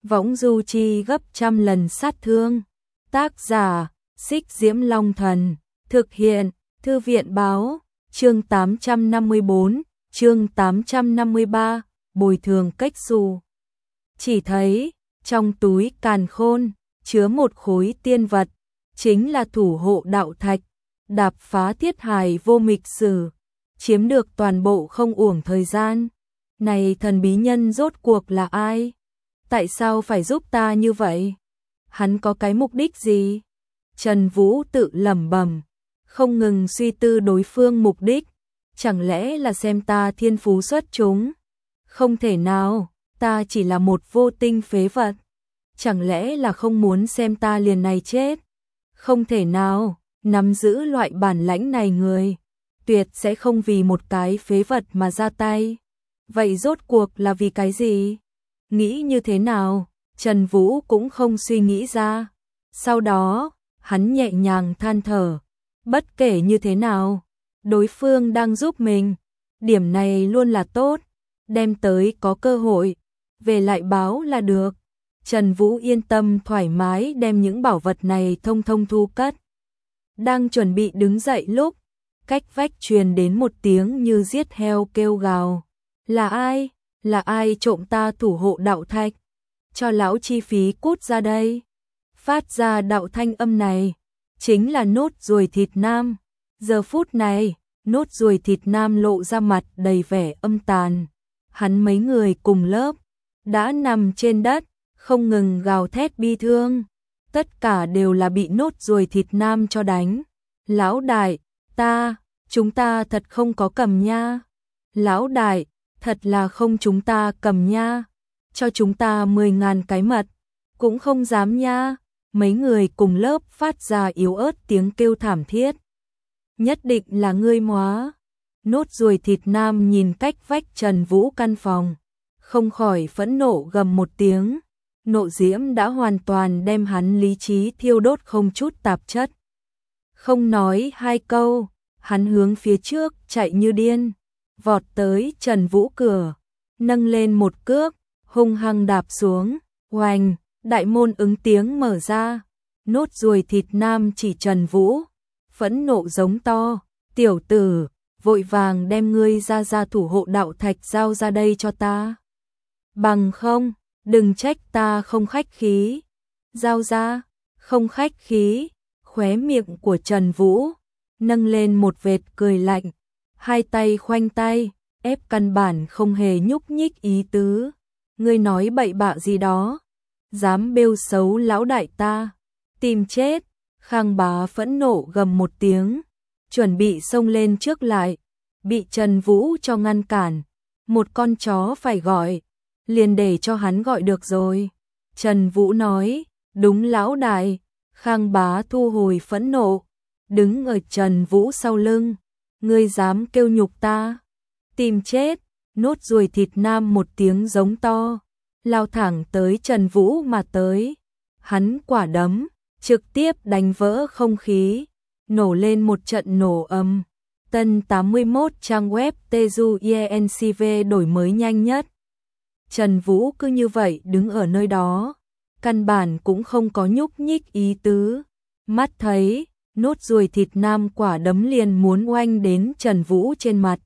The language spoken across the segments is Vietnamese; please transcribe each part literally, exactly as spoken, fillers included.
võng du chi gấp trăm lần sát thương. Tác giả, Xích Diễm Long Thần, thực hiện, Thư viện Báo, chương tám trăm năm mươi bốn, chương tám trăm năm mươi ba, bồi thường cách xù. Chỉ thấy, trong túi càn khôn, chứa một khối tiên vật, chính là thủ hộ đạo thạch, đạp phá thiết hài vô mịch sử, chiếm được toàn bộ không uổng thời gian. Này thần bí nhân rốt cuộc là ai? Tại sao phải giúp ta như vậy? Hắn có cái mục đích gì? Trần Vũ tự lẩm bẩm, không ngừng suy tư đối phương mục đích. Chẳng lẽ là xem ta thiên phú xuất chúng? Không thể nào, ta chỉ là một vô tinh phế vật. Chẳng lẽ là không muốn xem ta liền này chết? Không thể nào, nắm giữ loại bản lãnh này người, tuyệt sẽ không vì một cái phế vật mà ra tay. Vậy rốt cuộc là vì cái gì? Nghĩ như thế nào? Trần Vũ cũng không suy nghĩ ra. Sau đó, hắn nhẹ nhàng than thở. Bất kể như thế nào, đối phương đang giúp mình. Điểm này luôn là tốt. Đem tới có cơ hội, về lại báo là được. Trần Vũ yên tâm thoải mái đem những bảo vật này thông thông thu cất. Đang chuẩn bị đứng dậy lúc, cách vách truyền đến một tiếng như giết heo kêu gào. Là ai? Là ai trộm ta thủ hộ đạo thạch? Cho lão chi phí cút ra đây. Phát ra đạo thanh âm này, chính là Nốt Ruồi Thịt Nam. Giờ phút này, Nốt Ruồi Thịt Nam lộ ra mặt đầy vẻ âm tàn. Hắn mấy người cùng lớp, đã nằm trên đất, không ngừng gào thét bi thương. Tất cả đều là bị Nốt Ruồi Thịt Nam cho đánh. Lão đại, ta, chúng ta thật không có cầm nha. Lão đại, thật là không chúng ta cầm nha. Cho chúng ta mười ngàn cái mật, cũng không dám nha. Mấy người cùng lớp phát ra yếu ớt tiếng kêu thảm thiết. Nhất định là ngươi móa. Nốt Ruồi Thịt Nam nhìn cách vách Trần Vũ căn phòng, không khỏi phẫn nộ gầm một tiếng. Nộ diễm đã hoàn toàn đem hắn lý trí thiêu đốt không chút tạp chất. Không nói hai câu, hắn hướng phía trước chạy như điên, vọt tới Trần Vũ cửa, nâng lên một cước, hung hăng đạp xuống, oành, đại môn ứng tiếng mở ra. Nốt Ruồi Thịt Nam chỉ Trần Vũ, phẫn nộ giống to, tiểu tử, vội vàng đem ngươi ra ra thủ hộ đạo thạch giao ra đây cho ta. Bằng không, đừng trách ta không khách khí. Giao ra, không khách khí. Khóe miệng của Trần Vũ nâng lên một vệt cười lạnh, hai tay khoanh tay, ép căn bản không hề nhúc nhích ý tứ. Ngươi nói bậy bạ gì đó? Dám bêu xấu lão đại ta, tìm chết. Khang Bá phẫn nộ gầm một tiếng, chuẩn bị xông lên trước lại, bị Trần Vũ cho ngăn cản. Một con chó phải gọi, liền để cho hắn gọi được rồi. Trần Vũ nói, đúng lão đại. Khang Bá thu hồi phẫn nộ, đứng ở Trần Vũ sau lưng. Ngươi dám kêu nhục ta? Tìm chết. Nốt Ruồi Thịt Nam một tiếng giống to, lao thẳng tới Trần Vũ mà tới. Hắn quả đấm, trực tiếp đánh vỡ không khí, nổ lên một trận nổ ầm. Tân tám mươi mốt trang web Teju e en xê vê đổi mới nhanh nhất. Trần Vũ cứ như vậy đứng ở nơi đó, căn bản cũng không có nhúc nhích ý tứ. Mắt thấy, Nốt Ruồi Thịt Nam quả đấm liền muốn oanh đến Trần Vũ trên mặt.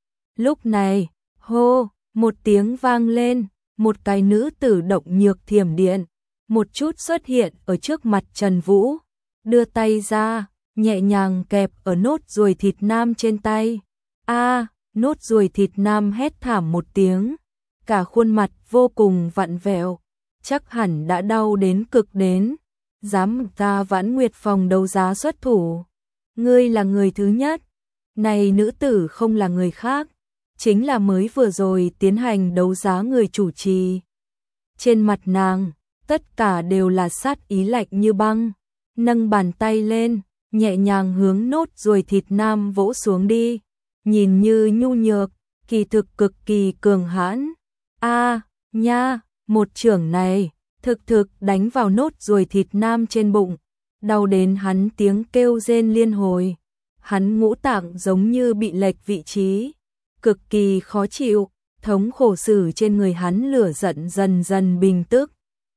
Lúc này, hô, một tiếng vang lên, một cái nữ tử động nhược thiểm điện, một chút xuất hiện ở trước mặt Trần Vũ, đưa tay ra, nhẹ nhàng kẹp ở Nốt Ruồi Thịt Nam trên tay. A, Nốt Ruồi Thịt Nam hét thảm một tiếng, cả khuôn mặt vô cùng vặn vẹo, chắc hẳn đã đau đến cực đến. Dám ta Vãn Nguyệt phòng đấu giá xuất thủ, ngươi là người thứ nhất. Này nữ tử không là người khác, chính là mới vừa rồi tiến hành đấu giá người chủ trì. Trên mặt nàng, tất cả đều là sát ý lạnh như băng, nâng bàn tay lên, nhẹ nhàng hướng Nốt Ruồi Thịt Nam vỗ xuống đi, nhìn như nhu nhược, kỳ thực cực kỳ cường hãn. A, nha, một chưởng này, thực thực đánh vào Nốt Ruồi Thịt Nam trên bụng, đau đến hắn tiếng kêu rên liên hồi. Hắn ngũ tạng giống như bị lệch vị trí, cực kỳ khó chịu, thống khổ sử trên người hắn lửa giận dần dần bình tức.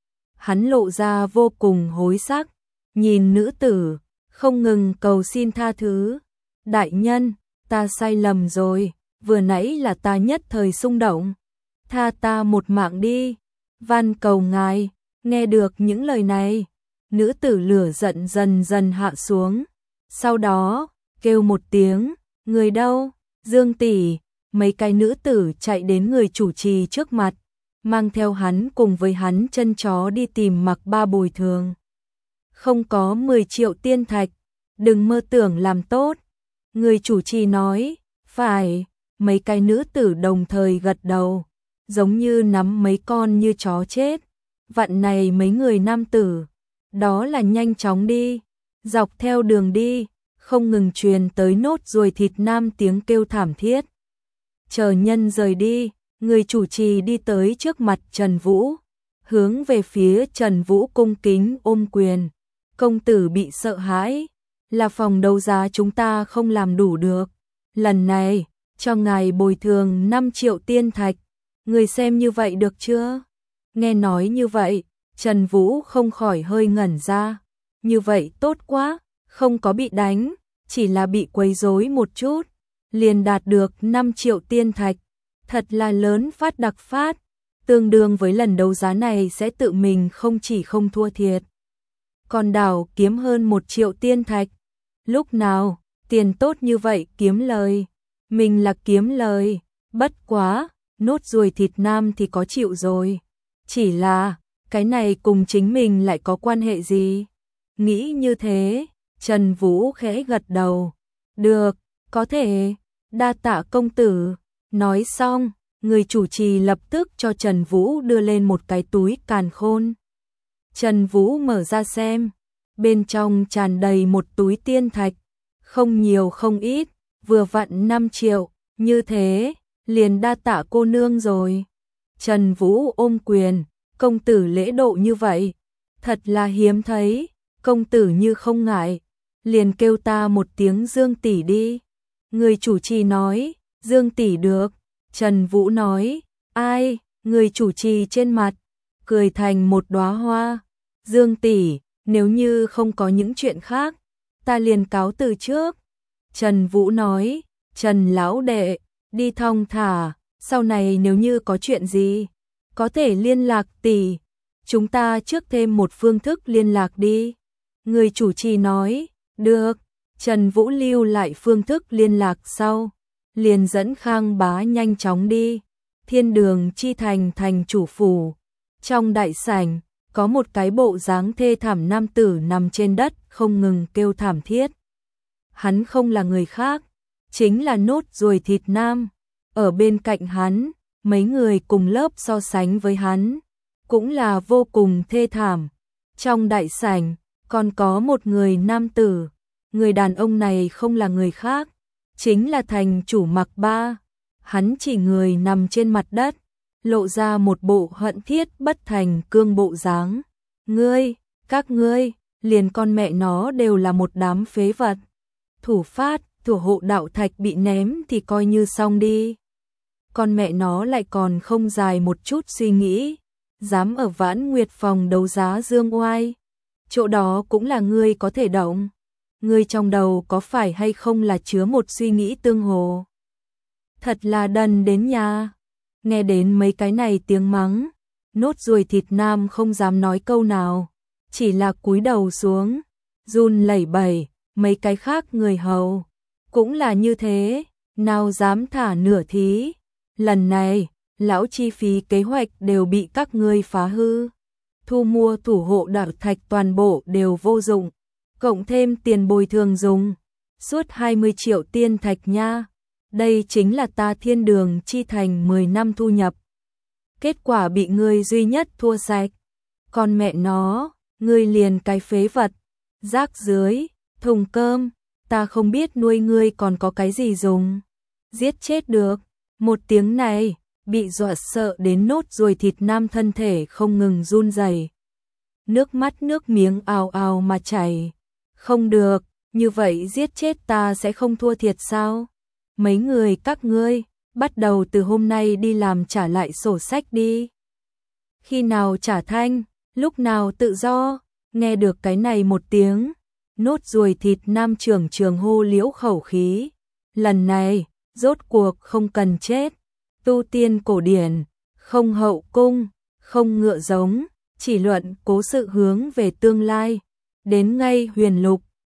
hắn lộ ra vô cùng hối sắc, nhìn nữ tử, không ngừng cầu xin tha thứ. Đại nhân, ta sai lầm rồi, vừa nãy là ta nhất thời xung động. Tha ta một mạng đi, van cầu ngài. Nghe được những lời này, nữ tử lửa giận dần dần hạ xuống. Sau đó, kêu một tiếng, người đâu, Dương tỷ. Mấy cái nữ tử chạy đến người chủ trì trước mặt, mang theo hắn cùng với hắn chân chó đi tìm Mạc Ba bồi thường. Không có mười triệu tiên thạch, đừng mơ tưởng làm tốt. Người chủ trì nói, phải. Mấy cái nữ tử đồng thời gật đầu, giống như nắm mấy con như chó chết. Vặn này mấy người nam tử, đó là nhanh chóng đi, dọc theo đường đi, không ngừng truyền tới nốt ruồi thịt nam tiếng kêu thảm thiết. Chờ nhân rời đi, người chủ trì đi tới trước mặt Trần Vũ, hướng về phía Trần Vũ cung kính ôm quyền. Công tử bị sợ hãi, là phòng đấu giá chúng ta không làm đủ được. Lần này, cho ngài bồi thường năm triệu tiên thạch, người xem như vậy được chưa? Nghe nói như vậy, Trần Vũ không khỏi hơi ngẩn ra. Như vậy tốt quá, không có bị đánh, chỉ là bị quấy rối một chút, liền đạt được năm triệu tiên thạch. Thật là lớn phát đặc phát, tương đương với lần đấu giá này sẽ tự mình không chỉ không thua thiệt, còn đảo kiếm hơn một triệu tiên thạch. Lúc nào, tiền tốt như vậy kiếm lời, mình là kiếm lời, bất quá, nốt ruồi thịt nam thì có chịu rồi. Chỉ là, cái này cùng chính mình lại có quan hệ gì? Nghĩ như thế, Trần Vũ khẽ gật đầu. Được, có thể, đa tạ công tử. Nói xong, người chủ trì lập tức cho Trần Vũ đưa lên một cái túi càn khôn. Trần Vũ mở ra xem, bên trong tràn đầy một túi tiên thạch, không nhiều không ít, vừa vặn năm triệu, như thế, liền đa tạ cô nương rồi. Trần Vũ ôm quyền, công tử lễ độ như vậy, thật là hiếm thấy, công tử như không ngại, liền kêu ta một tiếng Dương tỷ đi. Người chủ trì nói, Dương tỷ được. Trần Vũ nói, ai? Người chủ trì trên mặt cười thành một đóa hoa. Dương tỷ, nếu như không có những chuyện khác, ta liền cáo từ trước. Trần Vũ nói, Trần lão đệ, đi thong thả, sau này nếu như có chuyện gì, có thể liên lạc tỷ. Chúng ta trước thêm một phương thức liên lạc đi. Người chủ trì nói, được. Trần Vũ lưu lại phương thức liên lạc sau, liền dẫn Khang Bá nhanh chóng đi. Thiên Đường Chi Thành thành chủ phủ. Trong đại sảnh, có một cái bộ dáng thê thảm nam tử nằm trên đất không ngừng kêu thảm thiết. Hắn không là người khác, chính là nốt ruồi thịt nam. Ở bên cạnh hắn, mấy người cùng lớp so sánh với hắn, cũng là vô cùng thê thảm. Trong đại sảnh, còn có một người nam tử. Người đàn ông này không là người khác, chính là thành chủ Mạc Ba. Hắn chỉ người nằm trên mặt đất, lộ ra một bộ hận thiết bất thành cương bộ dáng. Ngươi, các ngươi, liền con mẹ nó đều là một đám phế vật. Thủ phát, thủ hộ đạo thạch bị ném thì coi như xong đi. Con mẹ nó lại còn không dài một chút suy nghĩ, dám ở Vãn Nguyệt phòng đấu giá dương oai. Chỗ đó cũng là ngươi có thể động. Ngươi trong đầu có phải hay không là chứa một suy nghĩ tương hồ? Thật là đần đến nhà. Nghe đến mấy cái này tiếng mắng, nốt ruồi thịt nam không dám nói câu nào, chỉ là cúi đầu xuống, run lẩy bẩy. Mấy cái khác người hầu cũng là như thế, nào dám thả nửa thí. Lần này, lão chi phí kế hoạch đều bị các ngươi phá hư. Thu mua thủ hộ đạo thạch toàn bộ đều vô dụng, cộng thêm tiền bồi thường dùng, suốt hai mươi triệu tiên thạch nha. Đây chính là ta Thiên Đường Chi Thành mười năm thu nhập. Kết quả bị ngươi duy nhất thua sạch. Con mẹ nó, ngươi liền cái phế vật, rác dưới, thùng cơm, ta không biết nuôi ngươi còn có cái gì dùng. Giết chết được. Một tiếng này, bị dọa sợ đến nốt ruồi thịt nam thân thể không ngừng run rẩy. Nước mắt nước miếng ào ào mà chảy. Không được, như vậy giết chết ta sẽ không thua thiệt sao? Mấy người các ngươi, bắt đầu từ hôm nay đi làm trả lại sổ sách đi. Khi nào trả thanh, lúc nào tự do, nghe được cái này một tiếng, nốt ruồi thịt nam trưởng trường hô liễu khẩu khí. Lần này, rốt cuộc không cần chết, tu tiên cổ điển, không hậu cung, không ngựa giống, chỉ luận cố sự hướng về tương lai, đến ngay huyền lục,